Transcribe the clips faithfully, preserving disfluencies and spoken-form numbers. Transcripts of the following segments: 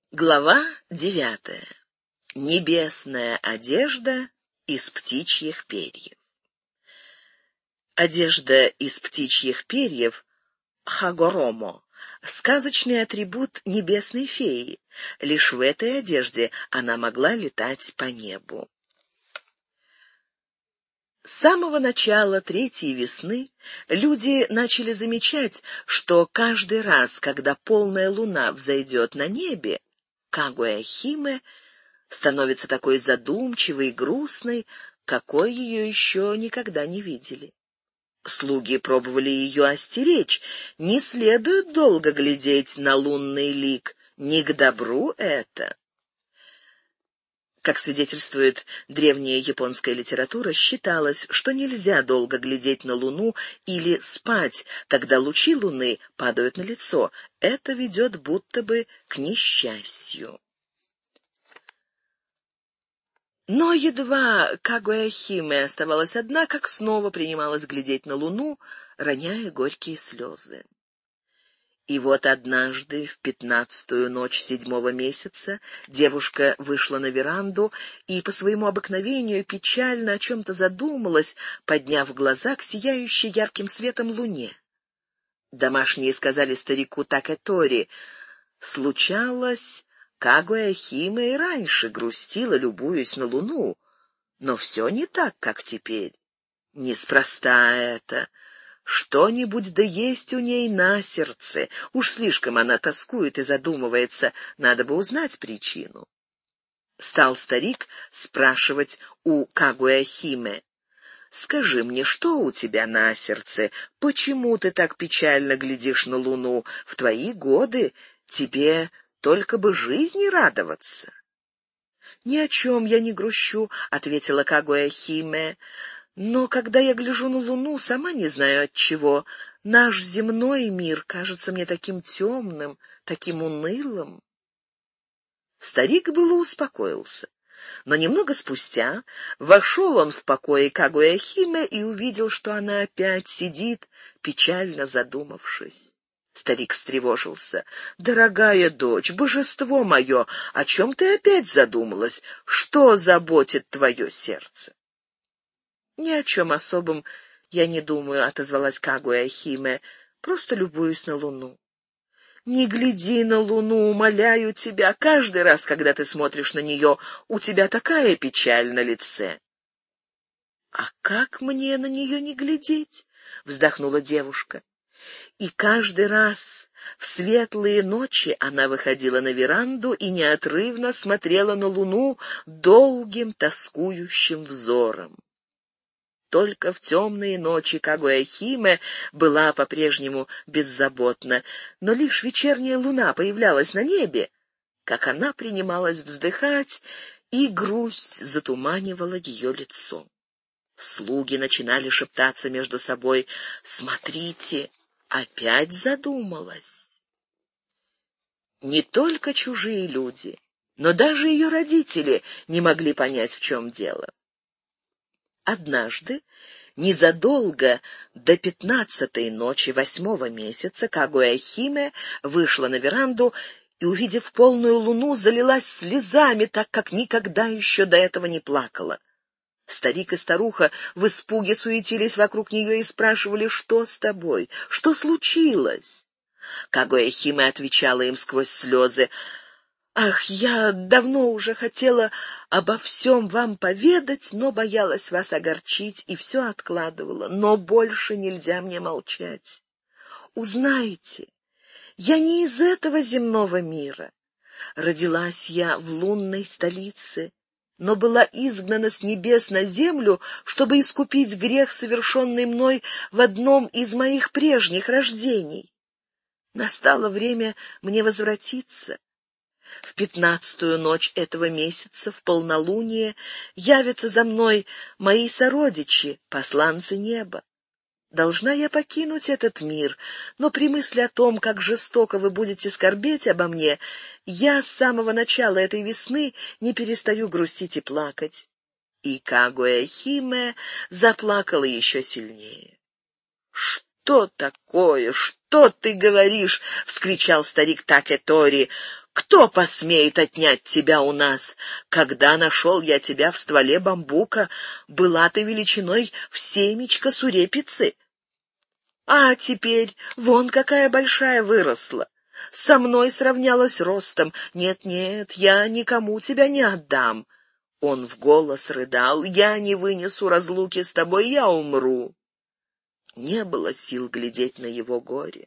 Глава девятая. Небесная одежда из птичьих перьев. Одежда из птичьих перьев — хагоромо — сказочный атрибут небесной феи. Лишь в этой одежде она могла летать по небу. С самого начала третьей весны люди начали замечать, что каждый раз, когда полная луна взойдет на небе, Кагуя-химе становится такой задумчивой и грустной, какой ее еще никогда не видели. Слуги пробовали ее остеречь: не следует долго глядеть на лунный лик, не к добру это. Как свидетельствует древняя японская литература, считалось, что нельзя долго глядеть на луну или спать, когда лучи луны падают на лицо. Это ведет будто бы к несчастью. Но едва Кагуя-химе оставалась одна, как снова принималась глядеть на луну, роняя горькие слезы. И вот однажды, в пятнадцатую ночь седьмого месяца, девушка вышла на веранду и по своему обыкновению печально о чем-то задумалась, подняв глаза к сияющей ярким светом луне. Домашние сказали старику Такэтори: случалось, Кагуя-химе и раньше грустила, любуясь на луну, но все не так, как теперь. Неспроста это. Что-нибудь да есть у ней на сердце. Уж слишком она тоскует и задумывается, надо бы узнать причину. Стал старик спрашивать у Кагуя-химе: «Скажи мне, что у тебя на сердце? Почему ты так печально глядишь на луну? В твои годы тебе только бы жизни радоваться». «Ни о чем я не грущу», — ответила Кагуя-химе. «Но когда я гляжу на луну, сама не знаю отчего, наш земной мир кажется мне таким темным, таким унылым». Старик было успокоился, но немного спустя вошел он в покои Кагуя-химе и увидел, что она опять сидит, печально задумавшись. Старик встревожился. «Дорогая дочь, божество мое, о чем ты опять задумалась? Что заботит твое сердце?» «Ни о чем особом я не думаю», — отозвалась Кагуя-химе. «Просто любуюсь на луну». «Не гляди на луну, умоляю тебя. Каждый раз, когда ты смотришь на нее, у тебя такая печаль на лице». «А как мне на нее не глядеть?» — вздохнула девушка. И каждый раз в светлые ночи она выходила на веранду и неотрывно смотрела на луну долгим тоскующим взором. Только в темные ночи Кагуя-химе была по-прежнему беззаботна, но лишь вечерняя луна появлялась на небе, как она принималась вздыхать, и грусть затуманивала ее лицо. Слуги начинали шептаться между собой: «Смотрите, опять задумалась». Не только чужие люди, но даже ее родители не могли понять, в чем дело. Однажды, незадолго до пятнадцатой ночи восьмого месяца, Кагуя-химе вышла на веранду и, увидев полную луну, залилась слезами, так как никогда еще до этого не плакала. Старик и старуха в испуге суетились вокруг нее и спрашивали: «Что с тобой? Что случилось?» Кагуя-химе отвечала им сквозь слезы: «Ах, я давно уже хотела обо всем вам поведать, но боялась вас огорчить и все откладывала. Но больше нельзя мне молчать. Узнайте, я не из этого земного мира. Родилась я в лунной столице, но была изгнана с небес на землю, чтобы искупить грех, совершенный мной в одном из моих прежних рождений. Настало время мне возвратиться. В пятнадцатую ночь этого месяца, в полнолуние, явятся за мной мои сородичи, посланцы неба. Должна я покинуть этот мир, но при мысли о том, как жестоко вы будете скорбеть обо мне, я с самого начала этой весны не перестаю грустить и плакать». И Кагуя-химе заплакала еще сильнее. «Что такое? Что ты говоришь?» — вскричал старик Такэтори. Кто посмеет отнять тебя у нас? Когда нашел я тебя в стволе бамбука, была ты величиной в семечко сурепицы. А теперь вон какая большая выросла. Со мной сравнялась ростом. Нет-нет, я никому тебя не отдам. Он в голос рыдал: я не вынесу разлуки с тобой, я умру. Не было сил глядеть на его горе.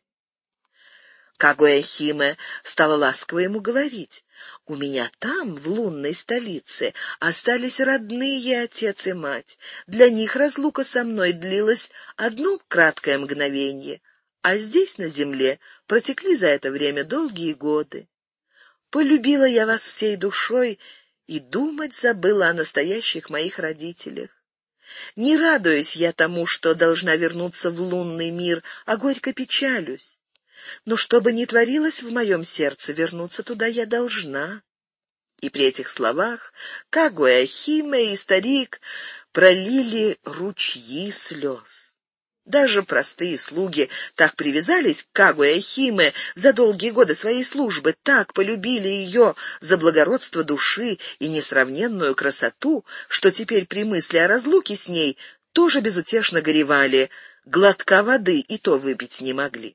Кагуэ-Химе стала ласково ему говорить: «У меня там, в лунной столице, остались родные отец и мать. Для них разлука со мной длилась одно краткое мгновение, а здесь, на земле, протекли за это время долгие годы. Полюбила я вас всей душой и думать забыла о настоящих моих родителях. Не радуюсь я тому, что должна вернуться в лунный мир, а горько печалюсь. Но что бы ни творилось в моем сердце, вернуться туда я должна». И при этих словах Кагуэ-Химе и старик пролили ручьи слез. Даже простые слуги так привязались к Кагуэ-Химе за долгие годы своей службы, так полюбили ее за благородство души и несравненную красоту, что теперь при мысли о разлуке с ней тоже безутешно горевали, глотка воды и то выпить не могли.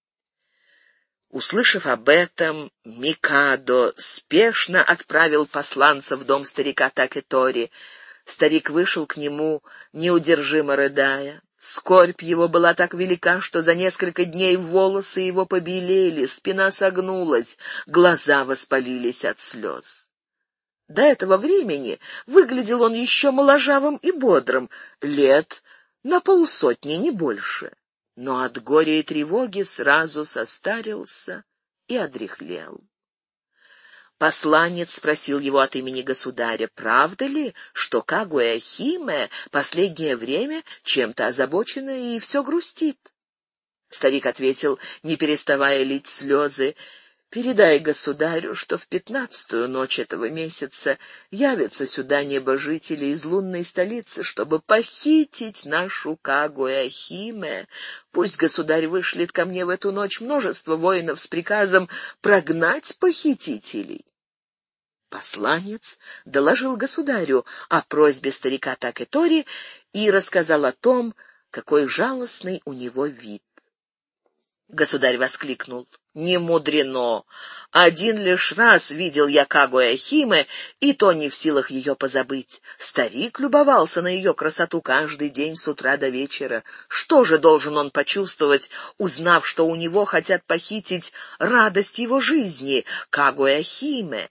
Услышав об этом, Микадо спешно отправил посланца в дом старика Такэтори. Старик вышел к нему, неудержимо рыдая. Скорбь его была так велика, что за несколько дней волосы его побелели, спина согнулась, глаза воспалились от слез. До этого времени выглядел он еще моложавым и бодрым, лет на полсотни, не больше. Но от горя и тревоги сразу состарился и одряхлел. Посланец спросил его от имени государя, правда ли, что Кагуэ-Химе последнее время чем-то озабочена и все грустит. Старик ответил, не переставая лить слезы: «Передай государю, что в пятнадцатую ночь этого месяца явятся сюда небожители из лунной столицы, чтобы похитить нашу Кагуэ-Химе. Пусть государь вышлет ко мне в эту ночь множество воинов с приказом прогнать похитителей». Посланец доложил государю о просьбе старика Такэтори и рассказал о том, какой жалостный у него вид. Государь воскликнул: «Не мудрено. Один лишь раз видел я Кагуэ-Химе, и то не в силах ее позабыть. Старик любовался на ее красоту каждый день с утра до вечера. Что же должен он почувствовать, узнав, что у него хотят похитить радость его жизни, Кагуэ-Химе?»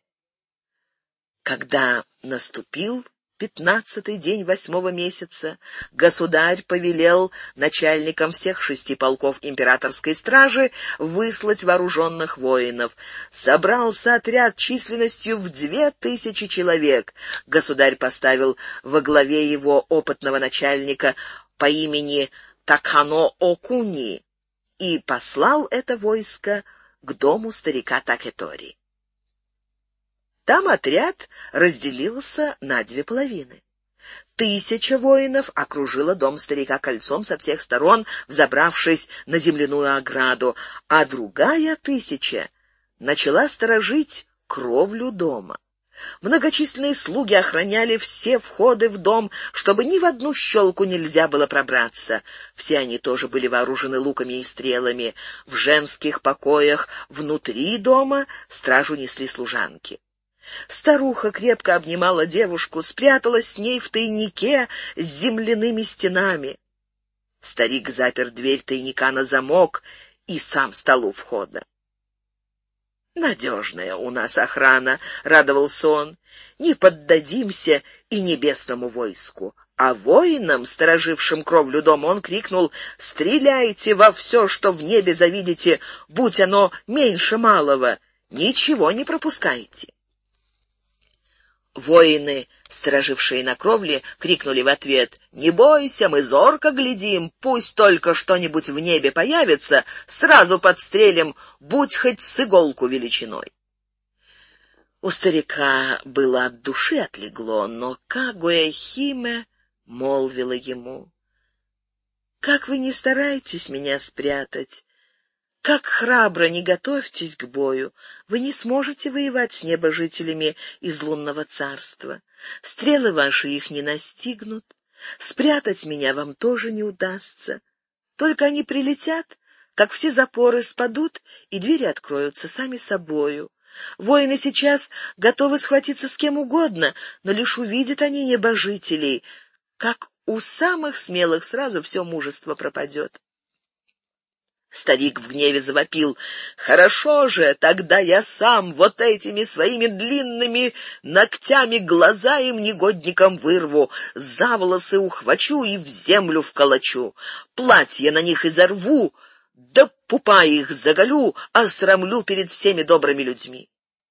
Когда наступил пятнадцатый день восьмого месяца, государь повелел начальникам всех шести полков императорской стражи выслать вооруженных воинов. Собрался отряд численностью в две тысячи человек. Государь поставил во главе его опытного начальника по имени Такано-Окуни и послал это войско к дому старика Такэтори. Там отряд разделился на две половины. Тысяча воинов окружила дом старика кольцом со всех сторон, взобравшись на земляную ограду, а другая тысяча начала сторожить кровлю дома. Многочисленные слуги охраняли все входы в дом, чтобы ни в одну щелку нельзя было пробраться. Все они тоже были вооружены луками и стрелами. В женских покоях внутри дома стражу несли служанки. Старуха крепко обнимала девушку, спряталась с ней в тайнике с земляными стенами. Старик запер дверь тайника на замок и сам стал у входа. «Надежная у нас охрана», — радовался он, — «не поддадимся и небесному войску». А воинам, сторожившим кровлю дома, он крикнул: «Стреляйте во все, что в небе завидите, будь оно меньше малого, ничего не пропускайте». Воины, сторожившие на кровле, крикнули в ответ: «Не бойся, мы зорко глядим, пусть только что-нибудь в небе появится, сразу подстрелим, будь хоть с иголку величиной». У старика было от души отлегло, но Кагуэ-Химе молвила ему: «Как вы не стараетесь меня спрятать, Как храбро не готовьтесь к бою, вы не сможете воевать с небожителями из лунного царства. Стрелы ваши их не настигнут, спрятать меня вам тоже не удастся. Только они прилетят, как все запоры спадут, и двери откроются сами собою. Воины сейчас готовы схватиться с кем угодно, но лишь увидят они небожителей, как у самых смелых сразу все мужество пропадет. Старик в гневе завопил: «Хорошо же, тогда я сам вот этими своими длинными ногтями глаза им негодникам вырву, за волосы ухвачу и в землю вколочу, платье на них изорву, да пупа их заголю, осрамлю перед всеми добрыми людьми».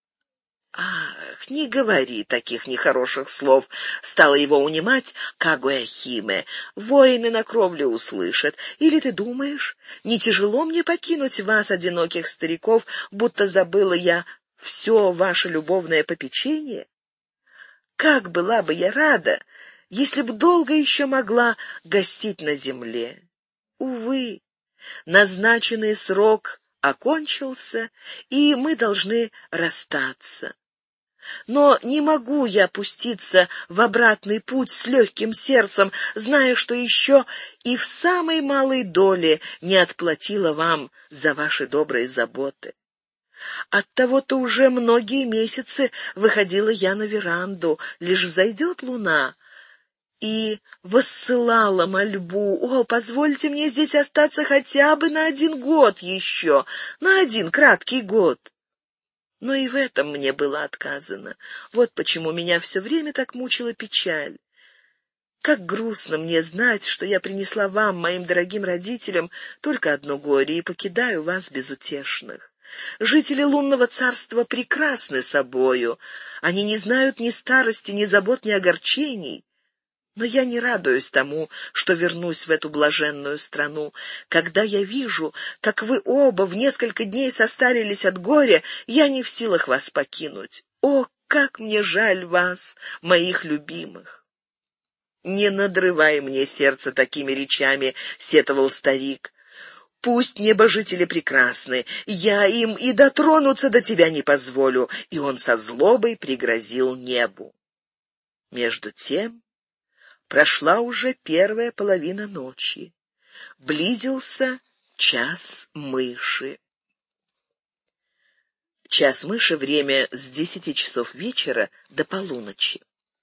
«Ах, не говори таких нехороших слов», — стала его унимать Кагуэ-Химе. «Воины на кровле услышат. Или ты думаешь, не тяжело мне покинуть вас, одиноких стариков, будто забыла я все ваше любовное попечение? Как была бы я рада, если б долго еще могла гостить на земле. Увы, назначенный срок окончился, и мы должны расстаться. Но не могу я пуститься в обратный путь с легким сердцем, зная, что еще и в самой малой доле не отплатила вам за ваши добрые заботы. Оттого-то уже многие месяцы выходила я на веранду, лишь взойдет луна, и воссылала мольбу: «О, позвольте мне здесь остаться хотя бы на один год еще, на один краткий год». Но и в этом мне было отказано. Вот почему меня все время так мучила печаль. Как грустно мне знать, что я принесла вам, моим дорогим родителям, только одно горе и покидаю вас безутешных. Жители лунного царства прекрасны собою. Они не знают ни старости, ни забот, ни огорчений. Но я не радуюсь тому, что вернусь в эту блаженную страну. Когда я вижу, как вы оба в несколько дней состарились от горя, я не в силах вас покинуть. О, как мне жаль вас, моих любимых!» «Не надрывай мне сердце такими речами», — сетовал старик. «Пусть небожители прекрасны, я им и дотронуться до тебя не позволю», и он со злобой пригрозил небу. Между тем прошла уже первая половина ночи. Близился час мыши. Час мыши — время с десяти часов вечера до полуночи.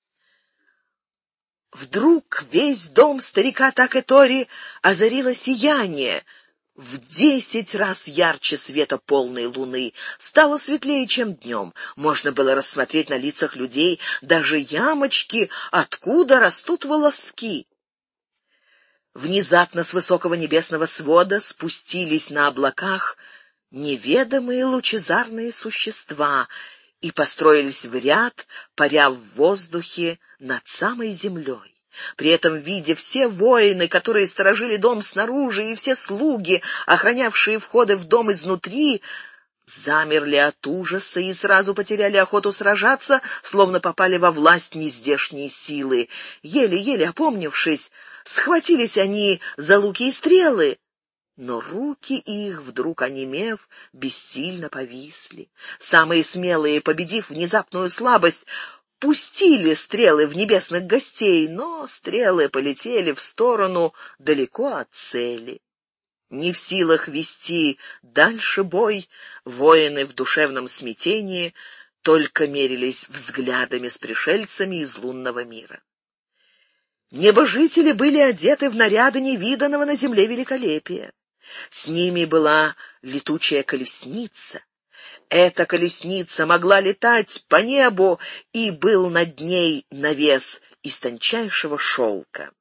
Вдруг весь дом старика Такэтори озарило сияние. В десять раз ярче света полной луны. Стало светлее, чем днем. Можно было рассмотреть на лицах людей даже ямочки, откуда растут волоски. Внезапно с высокого небесного свода спустились на облаках неведомые лучезарные существа и построились в ряд, паря в воздухе над самой землей. При этом виде все воины, которые сторожили дом снаружи, и все слуги, охранявшие входы в дом изнутри, замерли от ужаса и сразу потеряли охоту сражаться, словно попали во власть нездешней силы. Еле-еле опомнившись, схватились они за луки и стрелы, но руки их, вдруг онемев, бессильно повисли. Самые смелые, победив внезапную слабость, пустили стрелы в небесных гостей, но стрелы полетели в сторону далеко от цели. Не в силах вести дальше бой, воины в душевном смятении только мерились взглядами с пришельцами из лунного мира. Небожители были одеты в наряды невиданного на земле великолепия. С ними была летучая колесница. Эта колесница могла летать по небу, и был над ней навес из тончайшего шелка.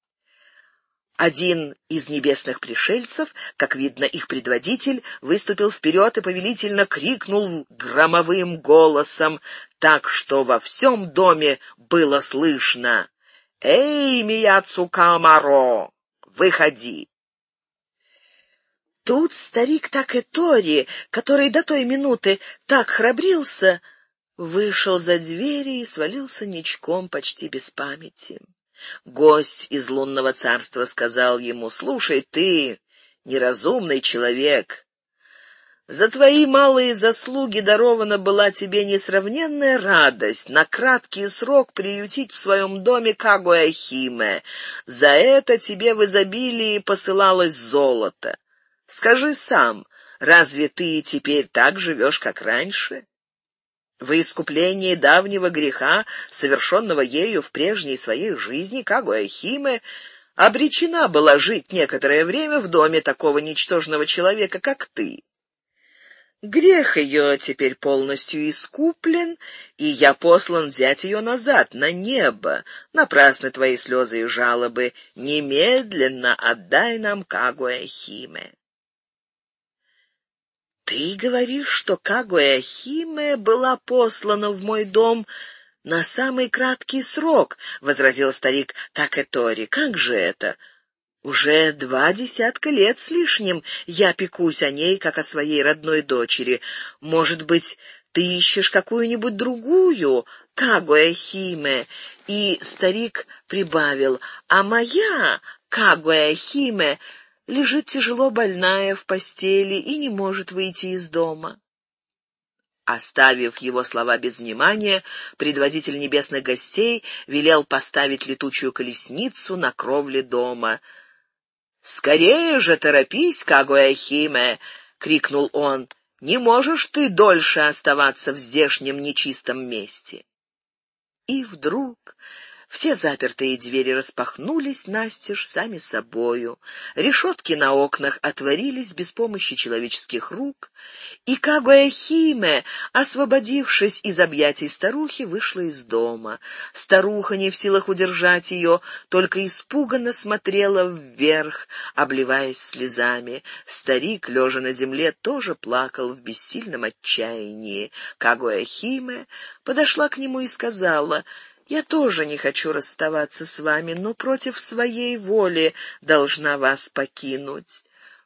Один из небесных пришельцев, как видно, их предводитель, выступил вперед и повелительно крикнул громовым голосом, так что во всем доме было слышно: «Эй, Мияцукамаро, выходи!» Тут старик Такэтори, который до той минуты так храбрился, вышел за двери и свалился ничком почти без памяти. Гость из лунного царства сказал ему: «Слушай ты, неразумный человек, За твои малые заслуги дарована была тебе несравненная радость на краткий срок приютить в своем доме Кагуэ-Химе. За это тебе в изобилии посылалось золото. Скажи сам, разве ты теперь так живешь, как раньше? Во искуплении давнего греха, совершенного ею в прежней своей жизни, Кагуэ-Химе обречена была жить некоторое время в доме такого ничтожного человека, как ты. Грех ее теперь полностью искуплен, и я послан взять ее назад, на небо. Напрасны твои слезы и жалобы. Немедленно отдай нам Кагуэ-Химе. Ты говоришь, что Кагуэ-Химе была послана в мой дом на самый краткий срок, — возразил старик Такэтори. Как же это? Уже два десятка лет с лишним я пекусь о ней, как о своей родной дочери. Может быть, ты ищешь какую-нибудь другую Кагуэ-Химе? И старик прибавил: а моя Кагуэ-Химе лежит тяжело больная в постели и не может выйти из дома. Оставив его слова без внимания, предводитель небесных гостей велел поставить летучую колесницу на кровле дома. «Скорее же торопись, Кагуэ-Химе!» — крикнул он. «Не можешь ты дольше оставаться в здешнем нечистом месте!» И вдруг все запертые двери распахнулись настежь сами собою, решетки на окнах отворились без помощи человеческих рук, и Кагуэ-Химе, освободившись из объятий старухи, вышла из дома. Старуха, не в силах удержать ее, только испуганно смотрела вверх, обливаясь слезами. Старик, лежа на земле, тоже плакал в бессильном отчаянии. Кагуэ-Химе подошла к нему и сказала: «Я тоже не хочу расставаться с вами, но против своей воли должна вас покинуть.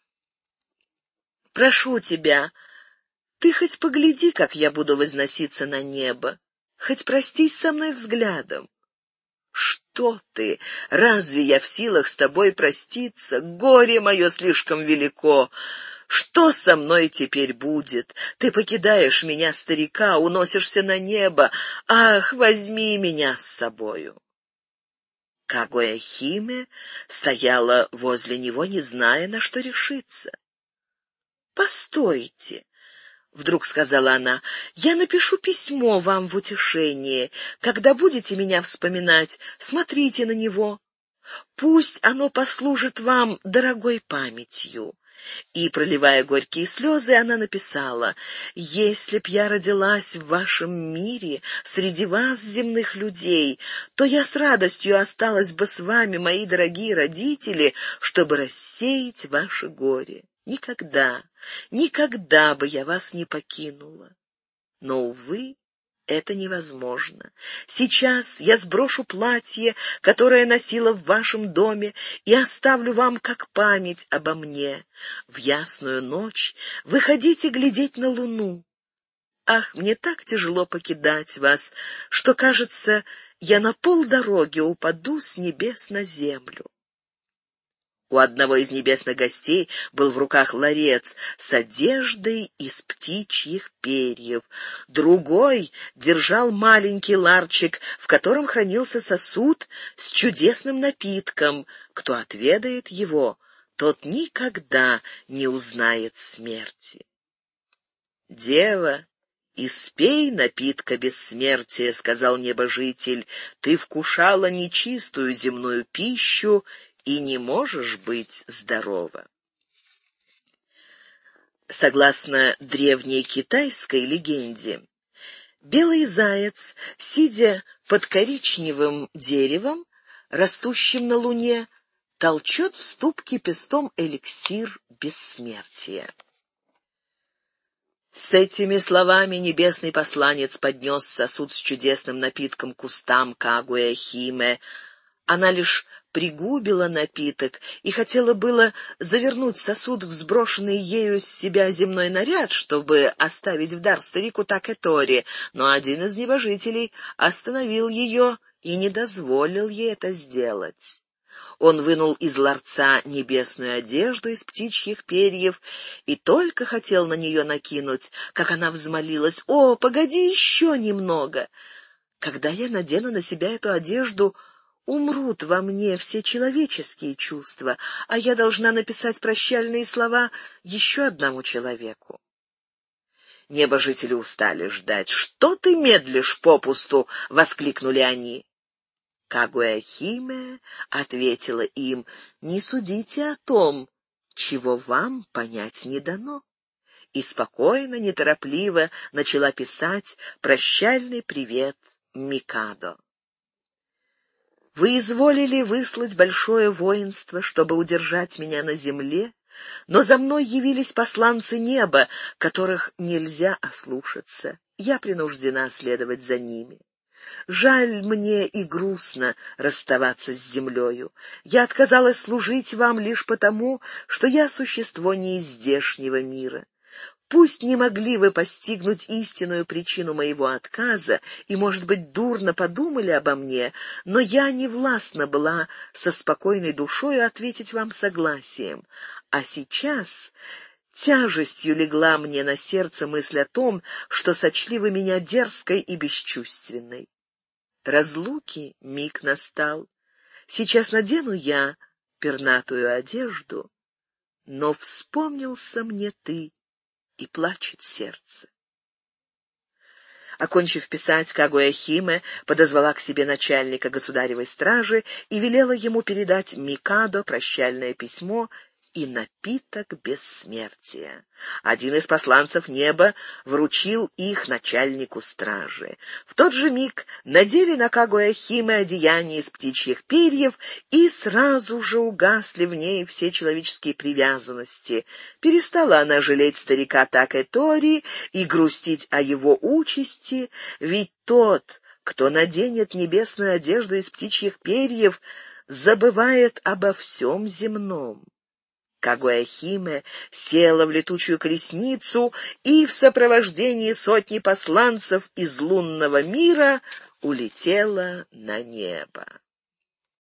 Прошу тебя, ты хоть погляди, как я буду возноситься на небо, хоть простись со мной взглядом». «Что ты? Разве я в силах с тобой проститься? Горе мое слишком велико. Что со мной теперь будет? Ты покидаешь меня, старика, уносишься на небо. Ах, возьми меня с собою!» Кагуэ-Химе стояла возле него, не зная, на что решиться. «Постойте!» — вдруг сказала она. «Я напишу письмо вам в утешение. Когда будете меня вспоминать, смотрите на него. Пусть оно послужит вам дорогой памятью». И, проливая горькие слезы, она написала: «Если б я родилась в вашем мире, среди вас, земных людей, то я с радостью осталась бы с вами, мои дорогие родители, чтобы рассеять ваше горе. Никогда, никогда бы я вас не покинула. Но, увы, это невозможно. Сейчас я сброшу платье, которое носила в вашем доме, и оставлю вам как память обо мне. В ясную ночь выходите глядеть на луну. Ах, мне так тяжело покидать вас, что, кажется, я на полдороги упаду с небес на землю». У одного из небесных гостей был в руках ларец с одеждой из птичьих перьев. Другой держал маленький ларчик, в котором хранился сосуд с чудесным напитком. Кто отведает его, тот никогда не узнает смерти. «Дева, испей напитка бессмертия», — сказал небожитель. «Ты вкушала нечистую земную пищу и не можешь быть здорова». Согласно древней китайской легенде, белый заяц, сидя под коричневым деревом, растущим на луне, толчет в ступке пестом эликсир бессмертия. С этими словами небесный посланец поднес сосуд с чудесным напитком к устам Кагуэ-Химе. Она лишь пригубила напиток и хотела было завернуть сосуд в сброшенный ею с себя земной наряд, чтобы оставить в дар старику Такэтори, но один из небожителей остановил ее и не дозволил ей это сделать. Он вынул из ларца небесную одежду из птичьих перьев и только хотел на нее накинуть, как она взмолилась: «О, погоди еще немного! Когда я надену на себя эту одежду, умрут во мне все человеческие чувства, а я должна написать прощальные слова еще одному человеку». Небожители устали ждать. «Что ты медлишь попусту?» — воскликнули они. Кагуэ-Химе ответила им: «Не судите о том, чего вам понять не дано». И спокойно, неторопливо начала писать прощальный привет Микадо. «Вы изволили выслать большое воинство, чтобы удержать меня на земле, но за мной явились посланцы неба, которых нельзя ослушаться. Я принуждена следовать за ними. Жаль мне и грустно расставаться с землею. Я отказалась служить вам лишь потому, что я существо не из здешнего мира. Пусть не могли вы постигнуть истинную причину моего отказа и, может быть, дурно подумали обо мне, но я не властна была со спокойной душой ответить вам согласием. А сейчас тяжестью легла мне на сердце мысль о том, что сочли вы меня дерзкой и бесчувственной. Разлуки миг настал. Сейчас надену я пернатую одежду, но вспомнился мне ты, и плачет сердце». Окончив писать, Кагуэ-Химе подозвала к себе начальника государевой стражи и велела ему передать Микадо прощальное письмо и напиток бессмертия. Один из посланцев неба вручил их начальнику стражи. В тот же миг надели на Кагуэ-Химе одеяние из птичьих перьев, и сразу же угасли в ней все человеческие привязанности. Перестала она жалеть старика Такэ-Тори и грустить о его участи, ведь тот, кто наденет небесную одежду из птичьих перьев, забывает обо всем земном. Кагуэ-Химе села в летучую колесницу и в сопровождении сотни посланцев из лунного мира улетела на небо.